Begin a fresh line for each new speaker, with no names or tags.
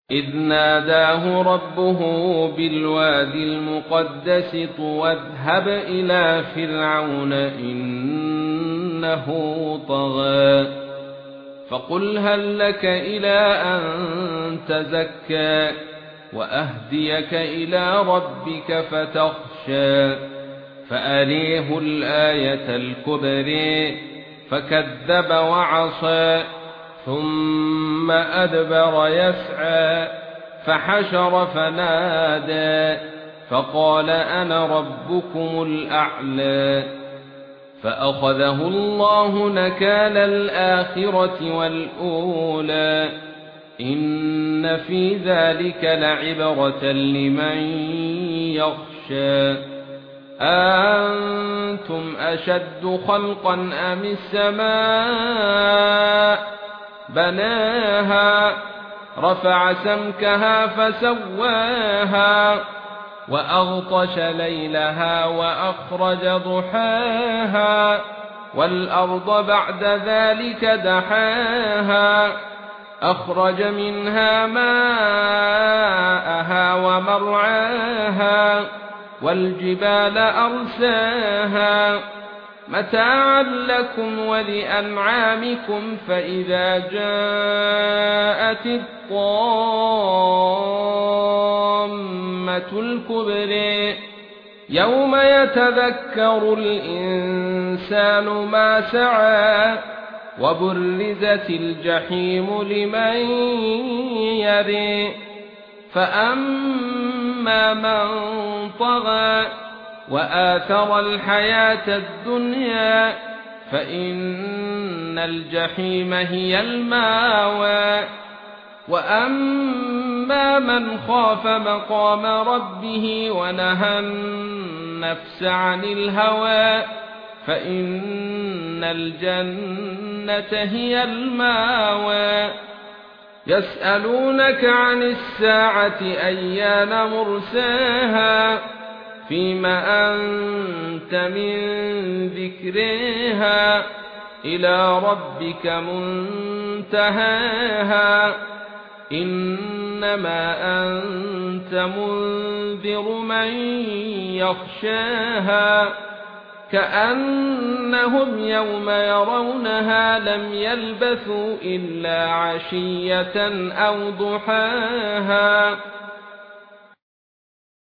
إذ ناداه ربه بالوادي المقدس طوى اذهب إلى فرعون إنه طغى فقل هل لك إلى أن تزكى وأهديك إلى ربك فتخشى فأريه الآية الكبرى فكذب وعصى ثم أدبر يسعى فحشر فنادى فقال أنا ربكم الأعلى فأخذه الله نكال الآخرة والأولى إن في ذلك لعبرة لمن يخشى أنتم أشد خلقا أم السماء بناها رفع سمكها فسواها وأغطش ليلها وأخرج ضحاها والأرض بعد ذلك دحاها أخرج منها ماءها ومرعاها والجبال أرساها متاعا لكم ولأنعامكم فإذا جاءت الطامة الكبرى يوم يتذكر الإنسان ما سعى وبرزت الجحيم لمن يرى فأما من طغى وآثر الحياة الدنيا فإن الجحيم هي المأوى وأما من خاف مقام ربه ونهى النفس عن الهوى فإن الجنة هي المأوى يسألونك عن الساعة أيان مرساها فيما أنت من ذكرها إلى ربك منتهاها إنما أنت منذر من يخشاها كأنهم يوم يرونها لم يلبثوا إلا عشية أو ضحاها